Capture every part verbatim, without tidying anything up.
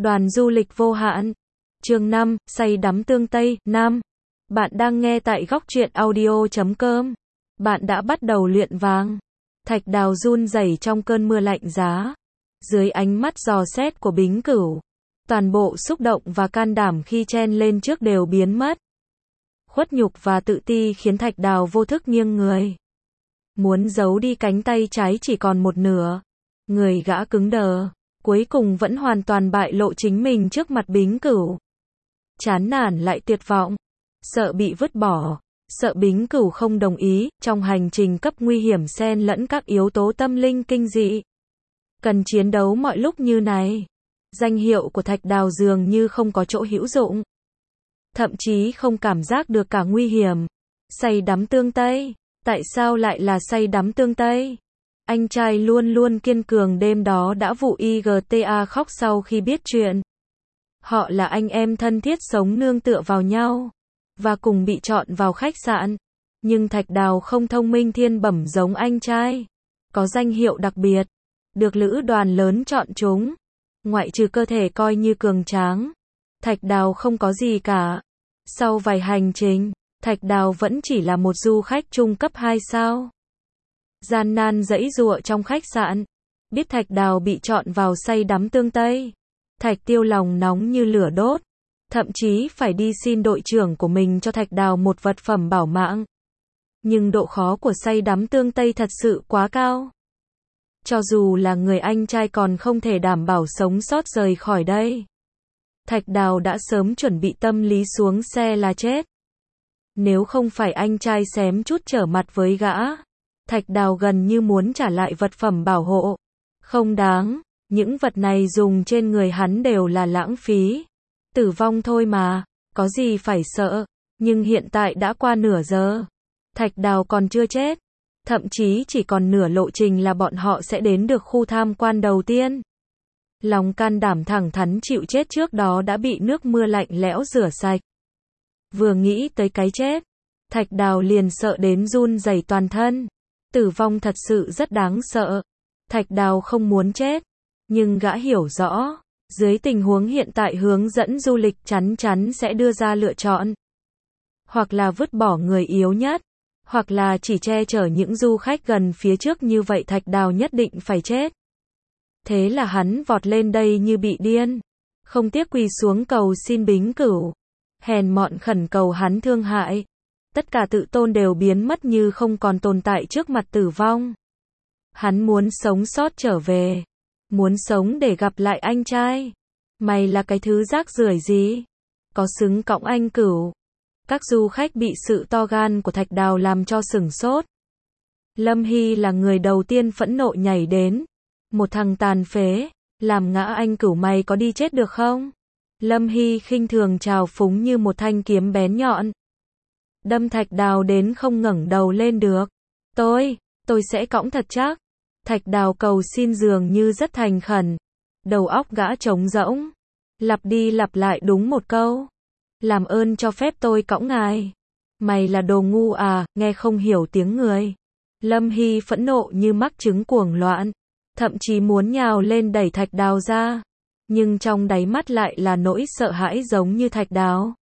Đoàn du lịch vô hạn. Chương năm, say đắm tương Tây, Nam. Bạn đang nghe tại góc truyện audio chấm com. Bạn đã bắt đầu luyện vàng. Thạch Đào run rẩy trong cơn mưa lạnh giá. Dưới ánh mắt dò xét của Bính Cửu, toàn bộ xúc động và can đảm khi chen lên trước đều biến mất. Khuất nhục và tự ti khiến Thạch Đào vô thức nghiêng người. Muốn giấu đi cánh tay trái chỉ còn một nửa. Người gã cứng đờ, cuối cùng vẫn hoàn toàn bại lộ chính mình trước mặt Bính Cửu. Chán nản lại tuyệt vọng, sợ bị vứt bỏ, sợ Bính Cửu không đồng ý, trong hành trình cấp nguy hiểm xen lẫn các yếu tố tâm linh kinh dị. Cần chiến đấu mọi lúc như này. Danh hiệu của Thạch Đào dường như không có chỗ hữu dụng. Thậm chí không cảm giác được cả nguy hiểm. Say đắm tương Tây. Tại sao lại là say đắm tương Tây? Anh trai luôn luôn kiên cường đêm đó đã vụ i giê tê a khóc sau khi biết chuyện. Họ là anh em thân thiết sống nương tựa vào nhau, và cùng bị chọn vào khách sạn. Nhưng Thạch Đào không thông minh thiên bẩm giống anh trai. Có danh hiệu đặc biệt, được lữ đoàn lớn chọn chúng. Ngoại trừ cơ thể coi như cường tráng, Thạch Đào không có gì cả. Sau vài hành trình, Thạch Đào vẫn chỉ là một du khách trung cấp hai sao. Gian nan giãy giụa trong khách sạn. Biết Thạch Đào bị chọn vào say đắm tương Tây, Thạch Tiêu lòng nóng như lửa đốt. Thậm chí phải đi xin đội trưởng của mình cho Thạch Đào một vật phẩm bảo mạng. Nhưng độ khó của say đắm tương Tây thật sự quá cao. Cho dù là người anh trai còn không thể đảm bảo sống sót rời khỏi đây. Thạch Đào đã sớm chuẩn bị tâm lý xuống xe là chết. Nếu không phải anh trai xém chút trở mặt với gã, Thạch Đào gần như muốn trả lại vật phẩm bảo hộ. Không đáng, những vật này dùng trên người hắn đều là lãng phí. Tử vong thôi mà, có gì phải sợ. Nhưng hiện tại đã qua nửa giờ. Thạch Đào còn chưa chết. Thậm chí chỉ còn nửa lộ trình là bọn họ sẽ đến được khu tham quan đầu tiên. Lòng can đảm thẳng thắn chịu chết trước đó đã bị nước mưa lạnh lẽo rửa sạch. Vừa nghĩ tới cái chết, Thạch Đào liền sợ đến run rẩy toàn thân. Tử vong thật sự rất đáng sợ. Thạch Đào không muốn chết, nhưng gã hiểu rõ, dưới tình huống hiện tại hướng dẫn du lịch chắn chắn sẽ đưa ra lựa chọn. Hoặc là vứt bỏ người yếu nhất, hoặc là chỉ che chở những du khách gần phía trước, như vậy Thạch Đào nhất định phải chết. Thế là hắn vọt lên đây như bị điên, không tiếc quỳ xuống cầu xin Bính Cửu, hèn mọn khẩn cầu hắn thương hại. Tất cả tự tôn đều biến mất như không còn tồn tại trước mặt tử vong. Hắn muốn sống sót trở về, muốn sống để gặp lại anh trai. Mày là cái thứ rác rưởi gì? Có xứng cõng anh Cửu? Các du khách bị sự to gan của Thạch Đào làm cho sửng sốt. Lâm Hy là người đầu tiên phẫn nộ nhảy đến. Một thằng tàn phế, làm ngã anh Cửu mày có đi chết được không? Lâm Hy khinh thường trào phúng như một thanh kiếm bén nhọn. Đâm Thạch Đào đến không ngẩng đầu lên được. Tôi, tôi sẽ cõng thật chắc. Thạch Đào cầu xin dường như rất thành khẩn. Đầu óc gã trống rỗng. Lặp đi lặp lại đúng một câu. Làm ơn cho phép tôi cõng ngài. Mày là đồ ngu à, nghe không hiểu tiếng người. Lâm Hy phẫn nộ như mắc chứng cuồng loạn. Thậm chí muốn nhào lên đẩy Thạch Đào ra. Nhưng trong đáy mắt lại là nỗi sợ hãi giống như Thạch Đào.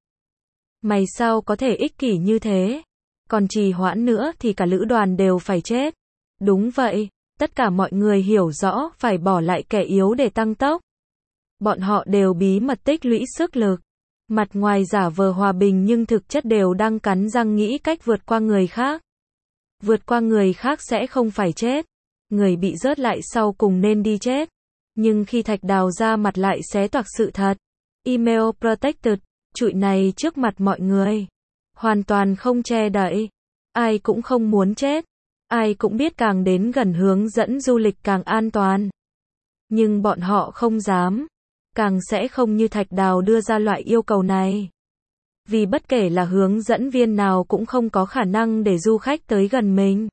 Mày sao có thể ích kỷ như thế? Còn trì hoãn nữa thì cả lữ đoàn đều phải chết. Đúng vậy, tất cả mọi người hiểu rõ phải bỏ lại kẻ yếu để tăng tốc. Bọn họ đều bí mật tích lũy sức lực. Mặt ngoài giả vờ hòa bình nhưng thực chất đều đang cắn răng nghĩ cách vượt qua người khác. Vượt qua người khác sẽ không phải chết. Người bị rớt lại sau cùng nên đi chết. Nhưng khi Thạch Đào ra mặt lại xé toạc sự thật. Email protected, trụi này trước mặt mọi người. Hoàn toàn không che đậy. Ai cũng không muốn chết. Ai cũng biết càng đến gần hướng dẫn du lịch càng an toàn. Nhưng bọn họ không dám. Càng sẽ không như Thạch Đào đưa ra loại yêu cầu này. Vì bất kể là hướng dẫn viên nào cũng không có khả năng để du khách tới gần mình.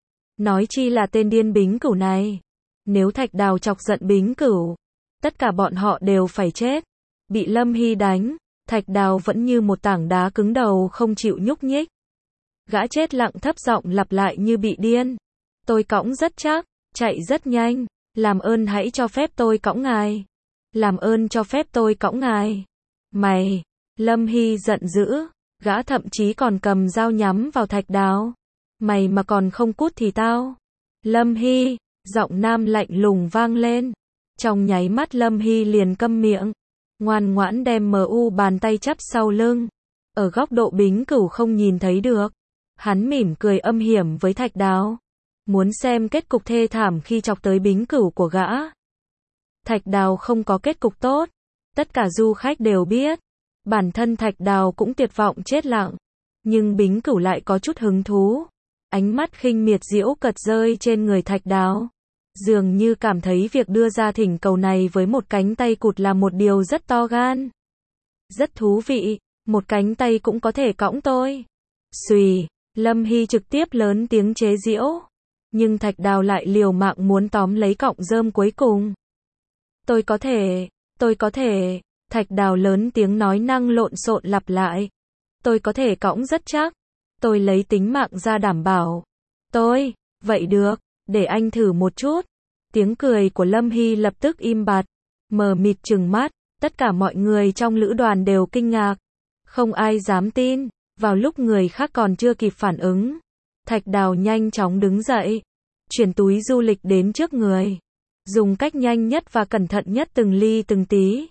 Nói chi là tên điên Bính Cửu này. Nếu Thạch Đào chọc giận Bính Cửu, tất cả bọn họ đều phải chết. Bị Lâm Hy đánh, Thạch Đào vẫn như một tảng đá cứng đầu không chịu nhúc nhích. Gã chết lặng thấp giọng lặp lại như bị điên. Tôi cõng rất chắc, chạy rất nhanh, làm ơn hãy cho phép tôi cõng ngài. Làm ơn cho phép tôi cõng ngài. Mày, Lâm Hy giận dữ, gã thậm chí còn cầm dao nhắm vào Thạch Đào. Mày mà còn không cút thì tao. Lâm Hy, giọng nam lạnh lùng vang lên. Trong nháy mắt Lâm Hy liền câm miệng, ngoan ngoãn đem em u bàn tay chắp sau lưng. Ở góc độ Bính Cửu không nhìn thấy được, hắn mỉm cười âm hiểm với Thạch Đào, muốn xem kết cục thê thảm khi chọc tới Bính Cửu của gã. Thạch Đào không có kết cục tốt, tất cả du khách đều biết. Bản thân Thạch Đào cũng tuyệt vọng chết lặng, nhưng Bính Cửu lại có chút hứng thú. Ánh mắt khinh miệt giễu cợt rơi trên người Thạch Đào, dường như cảm thấy việc đưa ra thỉnh cầu này với một cánh tay cụt là một điều rất to gan. Rất thú vị, một cánh tay cũng có thể cõng tôi. Xùy, Lâm Hy trực tiếp lớn tiếng chế giễu, nhưng Thạch Đào lại liều mạng muốn tóm lấy cọng rơm cuối cùng. Tôi có thể, tôi có thể, Thạch Đào lớn tiếng nói năng lộn xộn lặp lại. Tôi có thể cõng rất chắc. Tôi lấy tính mạng ra đảm bảo. Tôi, vậy được, để anh thử một chút. Tiếng cười của Lâm Hy lập tức im bặt, mờ mịt trừng mắt, tất cả mọi người trong lữ đoàn đều kinh ngạc. Không ai dám tin, vào lúc người khác còn chưa kịp phản ứng. Thạch Đào nhanh chóng đứng dậy, chuyển túi du lịch đến trước người, dùng cách nhanh nhất và cẩn thận nhất từng ly từng tí.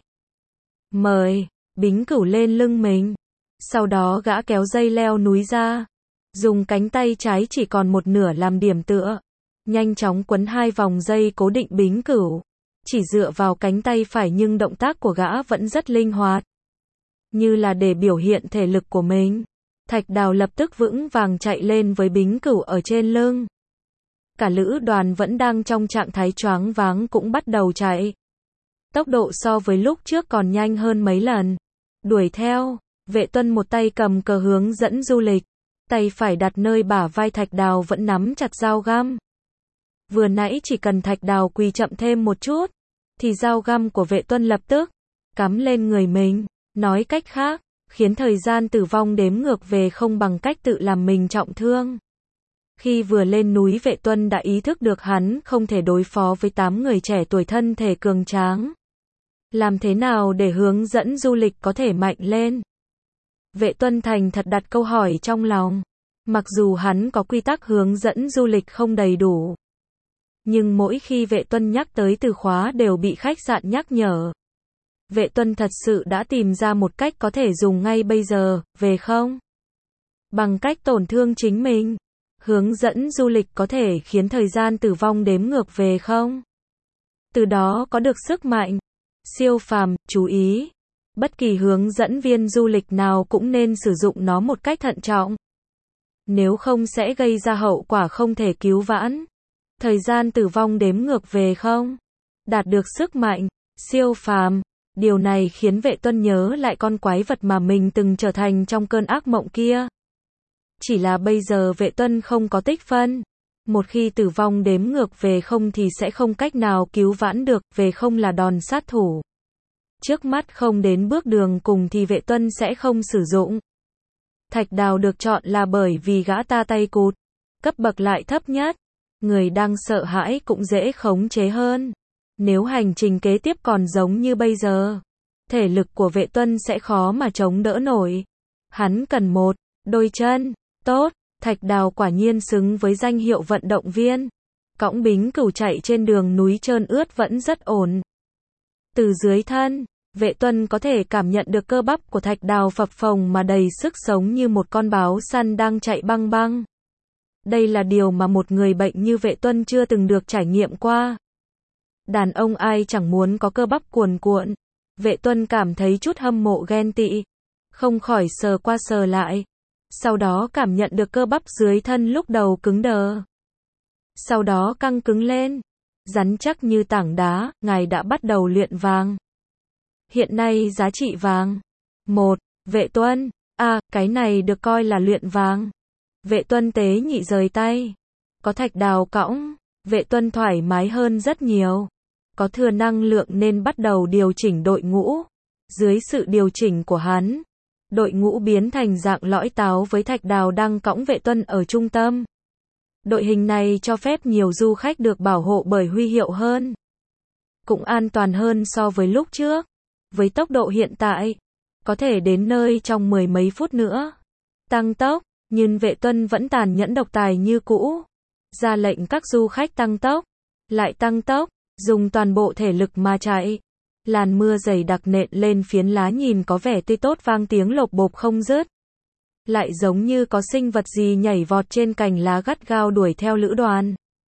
Mời, Bính Cửu lên lưng mình. Sau đó gã kéo dây leo núi ra, dùng cánh tay trái chỉ còn một nửa làm điểm tựa, nhanh chóng quấn hai vòng dây cố định Bính Cửu, chỉ dựa vào cánh tay phải nhưng động tác của gã vẫn rất linh hoạt, như là để biểu hiện thể lực của mình. Thạch Đào lập tức vững vàng chạy lên với Bính Cửu ở trên lưng. Cả lữ đoàn vẫn đang trong trạng thái choáng váng cũng bắt đầu chạy. Tốc độ so với lúc trước còn nhanh hơn mấy lần. Đuổi theo, Vệ Tuân một tay cầm cờ hướng dẫn du lịch, tay phải đặt nơi bả vai Thạch Đào vẫn nắm chặt dao găm. Vừa nãy chỉ cần Thạch Đào quỳ chậm thêm một chút, thì dao găm của Vệ Tuân lập tức cắm lên người mình. Nói cách khác, khiến thời gian tử vong đếm ngược về không bằng cách tự làm mình trọng thương. Khi vừa lên núi Vệ Tuân đã ý thức được hắn không thể đối phó với tám người trẻ tuổi thân thể cường tráng. Làm thế nào để hướng dẫn du lịch có thể mạnh lên? Vệ Tuân thành thật đặt câu hỏi trong lòng. Mặc dù hắn có quy tắc hướng dẫn du lịch không đầy đủ, nhưng mỗi khi Vệ Tuân nhắc tới từ khóa đều bị khách sạn nhắc nhở. Vệ Tuân thật sự đã tìm ra một cách có thể dùng ngay bây giờ, về không? Bằng cách tổn thương chính mình. Hướng dẫn du lịch có thể khiến thời gian tử vong đếm ngược về không? Từ đó có được sức mạnh siêu phàm. Chú ý, bất kỳ hướng dẫn viên du lịch nào cũng nên sử dụng nó một cách thận trọng, nếu không sẽ gây ra hậu quả không thể cứu vãn. Thời gian tử vong đếm ngược về không? Đạt được sức mạnh siêu phàm. Điều này khiến Vệ Tuân nhớ lại con quái vật mà mình từng trở thành trong cơn ác mộng kia. Chỉ là bây giờ Vệ Tuân không có tích phân. Một khi tử vong đếm ngược về không thì sẽ không cách nào cứu vãn được, về không là đòn sát thủ. Trước mắt không đến bước đường cùng thì Vệ Tuân sẽ không sử dụng. Thạch Đào được chọn là bởi vì gã ta tay cụt, cấp bậc lại thấp nhất. Người đang sợ hãi cũng dễ khống chế hơn. Nếu hành trình kế tiếp còn giống như bây giờ, thể lực của Vệ Tuân sẽ khó mà chống đỡ nổi. Hắn cần một đôi chân tốt. Thạch Đào quả nhiên xứng với danh hiệu vận động viên. Cõng Bính Cửu chạy trên đường núi trơn ướt vẫn rất ổn. Từ dưới thân, Vệ Tuân có thể cảm nhận được cơ bắp của Thạch Đào phập phồng mà đầy sức sống như một con báo săn đang chạy băng băng. Đây là điều mà một người bệnh như Vệ Tuân chưa từng được trải nghiệm qua. Đàn ông ai chẳng muốn có cơ bắp cuồn cuộn. Vệ Tuân cảm thấy chút hâm mộ ghen tị, không khỏi sờ qua sờ lại. Sau đó cảm nhận được cơ bắp dưới thân lúc đầu cứng đờ, sau đó căng cứng lên, rắn chắc như tảng đá. Ngài đã bắt đầu luyện vàng. Hiện nay giá trị vàng một. Vệ Tuân, à, cái này được coi là luyện vàng. Vệ Tuân tế nhị rời tay. Có Thạch Đào cõng, Vệ Tuân thoải mái hơn rất nhiều. Có thừa năng lượng nên bắt đầu điều chỉnh đội ngũ. Dưới sự điều chỉnh của hắn, đội ngũ biến thành dạng lõi táo với Thạch Đào đang cõng Vệ Tuân ở trung tâm. Đội hình này cho phép nhiều du khách được bảo hộ bởi huy hiệu hơn. cũng an toàn hơn so với lúc trước. Với tốc độ hiện tại, có thể đến nơi trong mười mấy phút nữa. Tăng tốc, nhưng Vệ Tuân vẫn tàn nhẫn độc tài như cũ. Ra lệnh các du khách tăng tốc, lại tăng tốc, dùng toàn bộ thể lực mà chạy. Làn mưa dày đặc nện lên phiến lá nhìn có vẻ tươi tốt vang tiếng lộp bộp không dứt. Lại giống như có sinh vật gì nhảy vọt trên cành lá gắt gao đuổi theo lữ đoàn.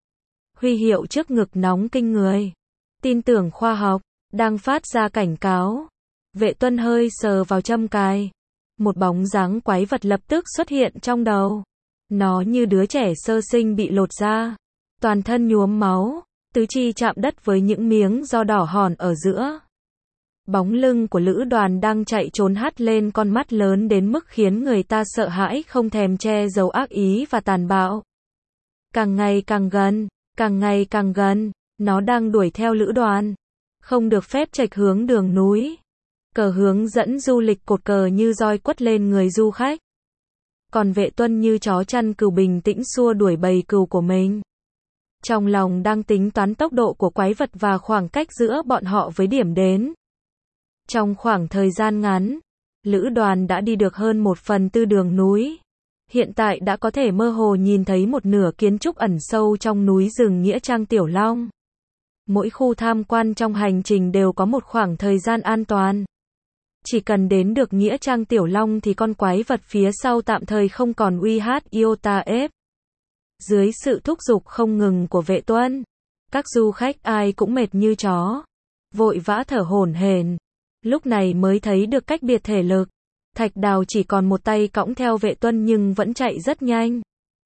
Huy hiệu trước ngực nóng kinh người. Tin tưởng khoa học, đang phát ra cảnh cáo. Vệ Tuân hơi sờ vào châm cài. Một bóng dáng quái vật lập tức xuất hiện trong đầu. Nó như đứa trẻ sơ sinh bị lột da. Toàn thân nhuốm máu, tứ chi chạm đất với những miếng do đỏ hòn ở giữa. Bóng lưng của lữ đoàn đang chạy trốn hắt lên con mắt lớn đến mức khiến người ta sợ hãi không thèm che giấu ác ý và tàn bạo. Càng ngày càng gần, càng ngày càng gần, nó đang đuổi theo lữ đoàn. Không được phép chệch hướng đường núi. Cờ hướng dẫn du lịch cột cờ như roi quất lên người du khách. Còn Vệ Tuân như chó chăn cừu bình tĩnh xua đuổi bầy cừu của mình. Trong lòng đang tính toán tốc độ của quái vật và khoảng cách giữa bọn họ với điểm đến. Trong khoảng thời gian ngắn, lữ đoàn đã đi được hơn một phần tư đường núi. Hiện tại đã có thể mơ hồ nhìn thấy một nửa kiến trúc ẩn sâu trong núi rừng Nghĩa Trang Tiểu Long. Mỗi khu tham quan trong hành trình đều có một khoảng thời gian an toàn. Chỉ cần đến được Nghĩa Trang Tiểu Long thì con quái vật phía sau tạm thời không còn uy hiếp iota ép. Dưới sự thúc giục không ngừng của Vệ Tuân, các du khách ai cũng mệt như chó, vội vã thở hổn hển. Lúc này mới thấy được cách biệt thể lực. Thạch Đào chỉ còn một tay cõng theo Vệ Tuân nhưng vẫn chạy rất nhanh.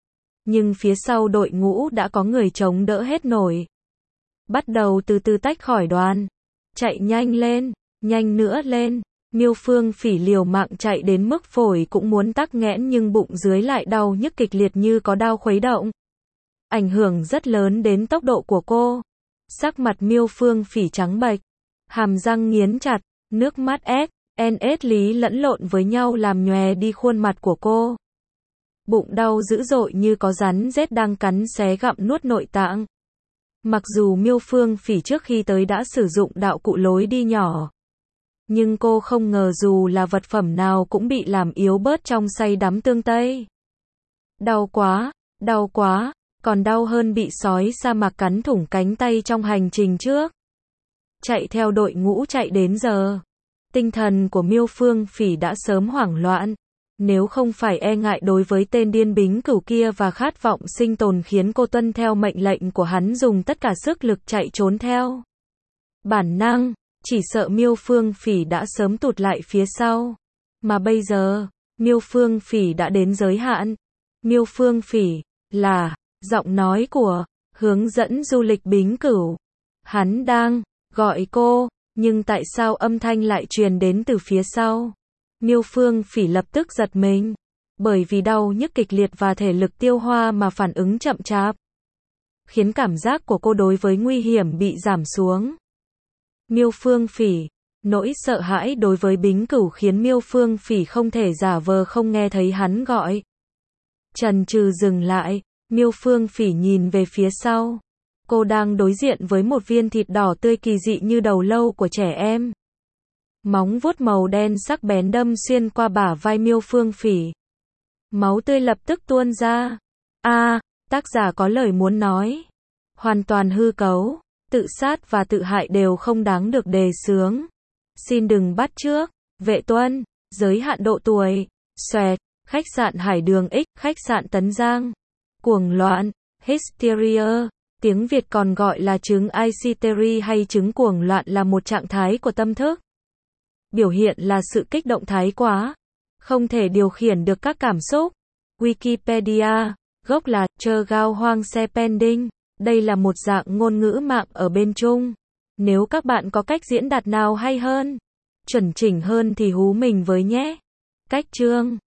Nhưng phía sau đội ngũ đã có người chống đỡ hết nổi. Bắt đầu từ từ tách khỏi đoàn. Chạy nhanh lên, nhanh nữa lên. Miêu Phương Phỉ liều mạng chạy đến mức phổi cũng muốn tắc nghẽn nhưng bụng dưới lại đau nhức kịch liệt như có dao khuấy động. Ảnh hưởng rất lớn đến tốc độ của cô. Sắc mặt Miêu Phương Phỉ trắng bệch, hàm răng nghiến chặt, nước mắt ép, en ét lý lẫn lộn với nhau làm nhòe đi khuôn mặt của cô. Bụng đau dữ dội như có rắn rết đang cắn xé gặm nuốt nội tạng. Mặc dù Miêu Phương Phỉ trước khi tới đã sử dụng đạo cụ lối đi nhỏ, nhưng cô không ngờ dù là vật phẩm nào cũng bị làm yếu bớt trong say đắm tương Tây. Đau quá, đau quá, còn đau hơn bị sói sa mạc cắn thủng cánh tay trong hành trình trước. Chạy theo đội ngũ chạy đến giờ, tinh thần của Miêu Phương Phỉ đã sớm hoảng loạn. Nếu không phải e ngại đối với tên điên bính cửu kia và khát vọng sinh tồn khiến cô tuân theo mệnh lệnh của hắn dùng tất cả sức lực chạy trốn theo bản năng, chỉ sợ Miêu Phương Phỉ đã sớm tụt lại phía sau. Mà bây giờ, Miêu Phương Phỉ đã đến giới hạn. Miêu Phương Phỉ là giọng nói của hướng dẫn du lịch bính cửu. Hắn đang gọi cô, nhưng tại sao âm thanh lại truyền đến từ phía sau? Miêu Phương Phỉ lập tức giật mình, bởi vì đau nhức kịch liệt và thể lực tiêu hoa mà phản ứng chậm chạp, khiến cảm giác của cô đối với nguy hiểm bị giảm xuống. Miêu Phương Phỉ, nỗi sợ hãi đối với bính cửu khiến Miêu Phương Phỉ không thể giả vờ không nghe thấy hắn gọi. Chần chừ dừng lại, Miêu Phương Phỉ nhìn về phía sau. Cô đang đối diện với một viên thịt đỏ tươi kỳ dị như đầu lâu của trẻ em. Móng vuốt màu đen sắc bén đâm xuyên qua bả vai Miêu Phương Phỉ. Máu tươi lập tức tuôn ra. A, à, tác giả có lời muốn nói. Hoàn toàn hư cấu, tự sát và tự hại đều không đáng được đề xướng. Xin đừng bắt chước. Vệ Tuân, giới hạn độ tuổi. Xoẹt, khách sạn Hải Đường X, khách sạn Tấn Giang. Cuồng loạn, hysteria. Tiếng Việt còn gọi là chứng hysteria hay chứng cuồng loạn là một trạng thái của tâm thức. Biểu hiện là sự kích động thái quá, không thể điều khiển được các cảm xúc. Wikipedia, gốc là chơ gao hoang xe pending. Đây là một dạng ngôn ngữ mạng ở bên Trung. Nếu các bạn có cách diễn đạt nào hay hơn, chuẩn chỉnh hơn thì hú mình với nhé. Cách chương